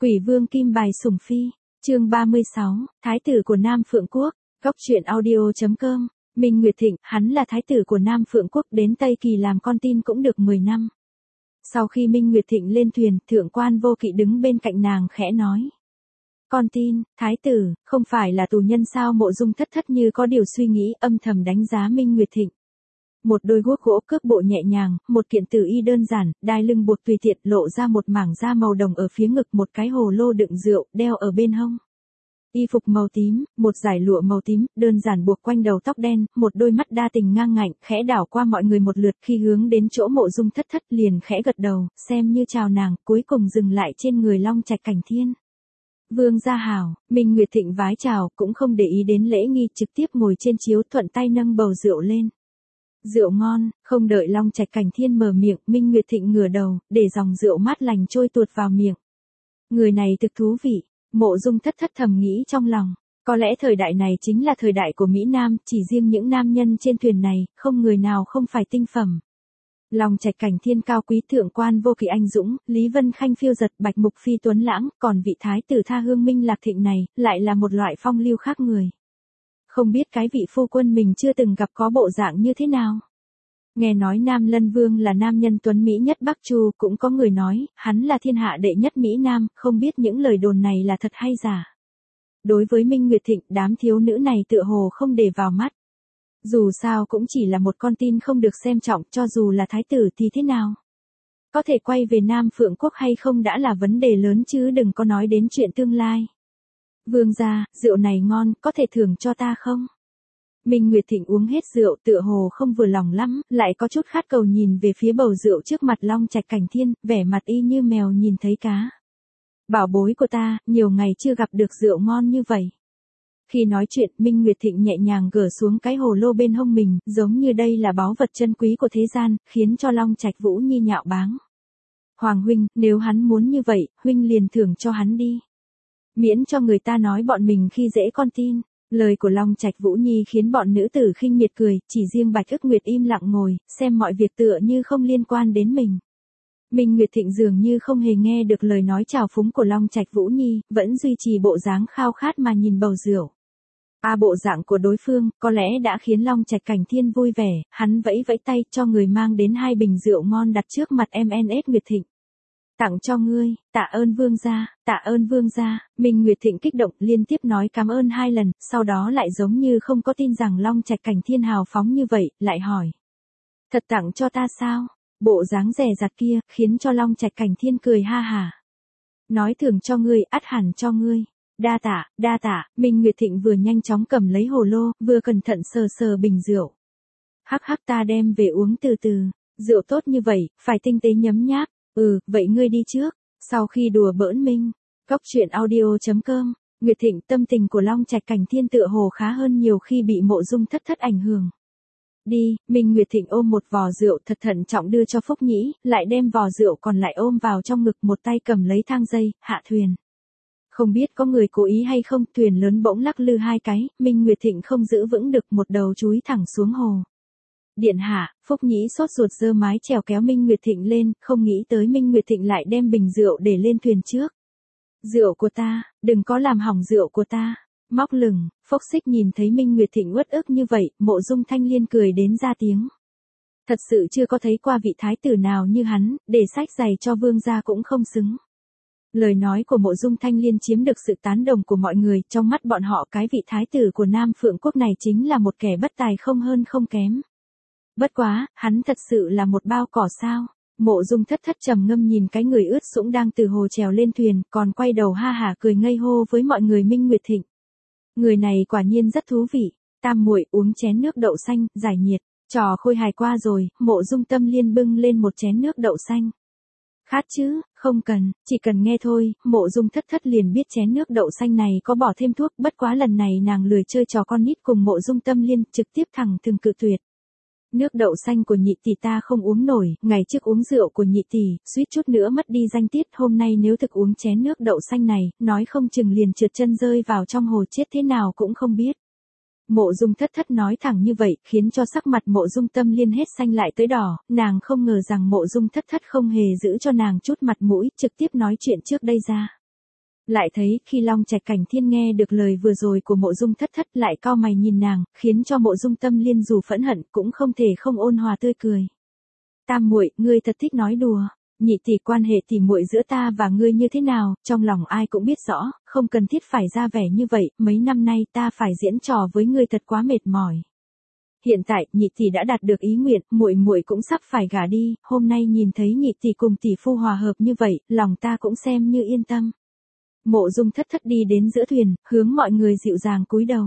Quỷ vương kim bài sủng phi, chương 36, Thái tử của Nam Phượng Quốc, góc truyện audio.com, Minh Nguyệt Thịnh, hắn là thái tử của Nam Phượng Quốc, đến Tây Kỳ làm con tin cũng được 10 năm. Sau khi Minh Nguyệt Thịnh lên thuyền, thượng quan Vô Kỵ đứng bên cạnh nàng khẽ nói. Con tin, thái tử, không phải là tù nhân sao? Mộ Dung Thất Thất như có điều suy nghĩ, âm thầm đánh giá Minh Nguyệt Thịnh. Một đôi guốc gỗ cước bộ nhẹ nhàng, một kiện tử y đơn giản, đai lưng buộc tùy tiện, lộ ra một mảng da màu đồng ở phía ngực, một cái hồ lô đựng rượu, đeo ở bên hông. Y phục màu tím, một dải lụa màu tím, đơn giản buộc quanh đầu tóc đen, một đôi mắt đa tình ngang ngạnh, khẽ đảo qua mọi người một lượt, khi hướng đến chỗ Mộ Dung Thất Thất liền khẽ gật đầu, xem như chào nàng, cuối cùng dừng lại trên người Long Trạch Cảnh Thiên. Vương gia hảo, Minh Nguyệt Thịnh vái chào, cũng không để ý đến lễ nghi, trực tiếp ngồi trên chiếu, thuận tay nâng bầu rượu lên. Rượu ngon, không đợi Long Trạch Cảnh Thiên mở miệng, Minh Nguyệt Thịnh ngửa đầu, để dòng rượu mát lành trôi tuột vào miệng. Người này thực thú vị, Mộ Dung Thất Thất thầm nghĩ trong lòng, có lẽ thời đại này chính là thời đại của Mỹ Nam, chỉ riêng những nam nhân trên thuyền này, không người nào không phải tinh phẩm. Long Trạch Cảnh Thiên cao quý, thượng quan Vô Kỵ anh dũng, Lý Vân Khanh phiêu giật, Bạch Mục Phi tuấn lãng, còn vị thái tử tha hương Minh Lạc Thịnh này, lại là một loại phong lưu khác người. Không biết cái vị phu quân mình chưa từng gặp có bộ dạng như thế nào. Nghe nói Nam Lân Vương là nam nhân tuấn Mỹ nhất Bắc Chu, cũng có người nói, hắn là thiên hạ đệ nhất Mỹ Nam, không biết những lời đồn này là thật hay giả. Đối với Minh Nguyệt Thịnh, đám thiếu nữ này tựa hồ không để vào mắt. Dù sao cũng chỉ là một con tin không được xem trọng, cho dù là thái tử thì thế nào. Có thể quay về Nam Phượng Quốc hay không đã là vấn đề lớn chứ đừng có nói đến chuyện tương lai. Vương gia, rượu này ngon, có thể thưởng cho ta không? Minh Nguyệt Thịnh uống hết rượu tựa hồ không vừa lòng lắm, lại có chút khát cầu nhìn về phía bầu rượu trước mặt Long Trạch Cảnh Thiên, vẻ mặt y như mèo nhìn thấy cá. Bảo bối của ta, nhiều ngày chưa gặp được rượu ngon như vậy. Khi nói chuyện, Minh Nguyệt Thịnh nhẹ nhàng gỡ xuống cái hồ lô bên hông mình, giống như đây là báu vật chân quý của thế gian, khiến cho Long Trạch Vũ Nhi nhạo báng. Hoàng huynh, nếu hắn muốn như vậy, huynh liền thưởng cho hắn đi. Miễn cho người ta nói bọn mình khi dễ con tin. Lời của Long Trạch Vũ Nhi khiến bọn nữ tử khinh miệt cười, chỉ riêng Bạch Ức Nguyệt im lặng ngồi, xem mọi việc tựa như không liên quan đến mình. Minh Nguyệt Thịnh dường như không hề nghe được lời nói trào phúng của Long Trạch Vũ Nhi, vẫn duy trì bộ dáng khao khát mà nhìn bầu rượu. Bộ dạng của đối phương, có lẽ đã khiến Long Trạch Cảnh Thiên vui vẻ, hắn vẫy vẫy tay cho người mang đến 2 bình rượu ngon đặt trước mặt MNS Nguyệt Thịnh. Tặng cho ngươi, tạ ơn vương gia, tạ ơn vương gia. Minh Nguyệt Thịnh kích động liên tiếp nói cảm ơn 2 lần, sau đó lại giống như không có tin rằng Long Trạch Cảnh Thiên hào phóng như vậy, lại hỏi. Thật tặng cho ta sao? Bộ dáng dè dặt kia, khiến cho Long Trạch Cảnh Thiên cười ha hà. Nói thưởng cho ngươi, ắt hẳn cho ngươi. Đa tạ, Minh Nguyệt Thịnh vừa nhanh chóng cầm lấy hồ lô, vừa cẩn thận sờ sờ bình rượu. Hắc hắc, ta đem về uống từ từ, rượu tốt như vậy, phải tinh tế nhấm nháp. Vậy ngươi đi trước. Sau khi đùa bỡn Minh, góc truyện audio.com, Nguyệt Thịnh, tâm tình của Long Trạch Cảnh Thiên tựa hồ khá hơn nhiều khi bị Mộ Dung Thất Thất ảnh hưởng. Đi, Minh Nguyệt Thịnh ôm một vò rượu thật thận trọng đưa cho Phúc Nhĩ, lại đem vò rượu còn lại ôm vào trong ngực, một tay cầm lấy thang dây, hạ thuyền. Không biết có người cố ý hay không, thuyền lớn bỗng lắc lư 2 cái, Minh Nguyệt Thịnh không giữ vững được, một đầu chúi thẳng xuống hồ. Điện hạ, Phúc Nhĩ sốt ruột giơ mái chèo kéo Minh Nguyệt Thịnh lên, không nghĩ tới Minh Nguyệt Thịnh lại đem bình rượu để lên thuyền trước. Rượu của ta, đừng có làm hỏng rượu của ta. Móc lửng, Phúc Xích nhìn thấy Minh Nguyệt Thịnh uất ức như vậy, Mộ Dung Thanh Liên cười đến ra tiếng. Thật sự chưa có thấy qua vị thái tử nào như hắn, để sách giày cho vương gia cũng không xứng. Lời nói của Mộ Dung Thanh Liên chiếm được sự tán đồng của mọi người, trong mắt bọn họ cái vị thái tử của Nam Phượng Quốc này chính là một kẻ bất tài không hơn không kém. Bất quá, hắn thật sự là một bao cỏ sao? Mộ Dung Thất Thất trầm ngâm nhìn cái người ướt sũng đang từ hồ trèo lên thuyền, còn quay đầu ha hả cười ngây hô với mọi người. Minh Nguyệt Thịnh. Người này quả nhiên rất thú vị. Tam muội uống chén nước đậu xanh, giải nhiệt. Trò khôi hài qua rồi, Mộ Dung Tâm Liên bưng lên một chén nước đậu xanh. Khát chứ, không cần, chỉ cần nghe thôi. Mộ Dung Thất Thất liền biết chén nước đậu xanh này có bỏ thêm thuốc, bất quá lần này nàng lười chơi trò con nít cùng Mộ Dung Tâm Liên, trực tiếp thẳng thừng cự tuyệt. Nước đậu xanh của nhị tỷ ta không uống nổi, ngày trước uống rượu của nhị tỷ, suýt chút nữa mất đi danh tiết, hôm nay nếu thực uống chén nước đậu xanh này, nói không chừng liền trượt chân rơi vào trong hồ chết thế nào cũng không biết. Mộ Dung Thất Thất nói thẳng như vậy, khiến cho sắc mặt Mộ Dung Tâm Liên hết xanh lại tới đỏ, nàng không ngờ rằng Mộ Dung Thất Thất không hề giữ cho nàng chút mặt mũi, trực tiếp nói chuyện trước đây ra. Lại thấy khi Long Trạch Cảnh Thiên nghe được lời vừa rồi của Mộ Dung Thất Thất lại cau mày nhìn nàng, khiến cho Mộ Dung Tâm Liên dù phẫn hận cũng không thể không ôn hòa tươi cười. Tam muội, ngươi thật thích nói đùa. Nhị tỷ, quan hệ tỷ muội giữa ta và ngươi như thế nào, trong lòng ai cũng biết rõ, không cần thiết phải ra vẻ như vậy, mấy năm nay ta phải diễn trò với ngươi thật quá mệt mỏi. Hiện tại, nhị tỷ đã đạt được ý nguyện, muội muội cũng sắp phải gả đi, hôm nay nhìn thấy nhị tỷ cùng tỷ phu hòa hợp như vậy, lòng ta cũng xem như yên tâm. Mộ Dung Thất Thất đi đến giữa thuyền, hướng mọi người dịu dàng cúi đầu.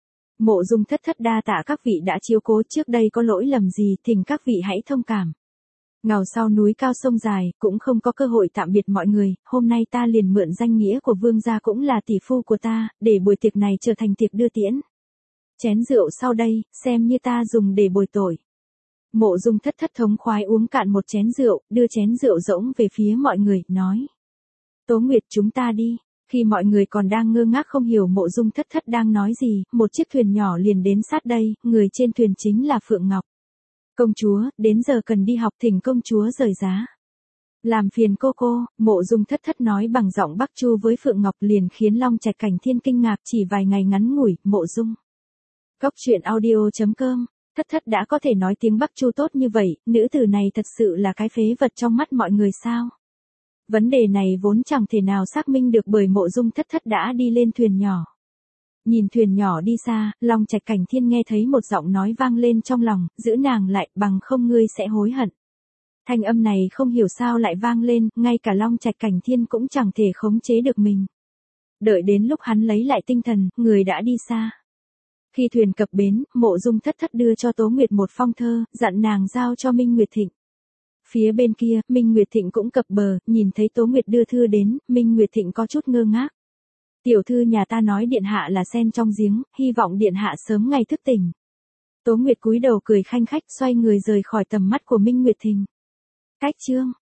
Mộ Dung Thất Thất đa tạ các vị đã chiếu cố, trước đây có lỗi lầm gì, thỉnh các vị hãy thông cảm. Ngào sau núi cao sông dài, cũng không có cơ hội tạm biệt mọi người, hôm nay ta liền mượn danh nghĩa của vương gia cũng là tỷ phu của ta, để buổi tiệc này trở thành tiệc đưa tiễn. Chén rượu sau đây, xem như ta dùng để bồi tội. Mộ Dung Thất Thất thống khoái uống cạn một chén rượu, đưa chén rượu rỗng về phía mọi người, nói. Tố Nguyệt, chúng ta đi. Khi mọi người còn đang ngơ ngác không hiểu Mộ Dung Thất Thất đang nói gì, một chiếc thuyền nhỏ liền đến sát đây, người trên thuyền chính là Phượng Ngọc. Công chúa, đến giờ cần đi học, thỉnh công chúa rời giá. Làm phiền cô, Mộ Dung Thất Thất nói bằng giọng Bắc Chu với Phượng Ngọc liền khiến Long Trạch Cảnh Thiên kinh ngạc, chỉ vài ngày ngắn ngủi, Mộ Dung. Góc truyện audio.com, Thất Thất đã có thể nói tiếng Bắc Chu tốt như vậy, nữ tử này thật sự là cái phế vật trong mắt mọi người sao? Vấn đề này vốn chẳng thể nào xác minh được bởi Mộ Dung Thất Thất đã đi lên thuyền nhỏ. Nhìn thuyền nhỏ đi xa, Long Trạch Cảnh Thiên nghe thấy một giọng nói vang lên trong lòng, giữ nàng lại, bằng không ngươi sẽ hối hận. Thanh âm này không hiểu sao lại vang lên, ngay cả Long Trạch Cảnh Thiên cũng chẳng thể khống chế được mình. Đợi đến lúc hắn lấy lại tinh thần, người đã đi xa. Khi thuyền cập bến, Mộ Dung Thất Thất đưa cho Tố Nguyệt một phong thơ, dặn nàng giao cho Minh Nguyệt Thịnh. Phía bên kia, Minh Nguyệt Thịnh cũng cập bờ, nhìn thấy Tố Nguyệt đưa thư đến, Minh Nguyệt Thịnh có chút ngơ ngác. Tiểu thư nhà ta nói điện hạ là sen trong giếng, hy vọng điện hạ sớm ngày thức tỉnh. Tố Nguyệt cúi đầu cười khanh khách, xoay người rời khỏi tầm mắt của Minh Nguyệt Thịnh. Cách chương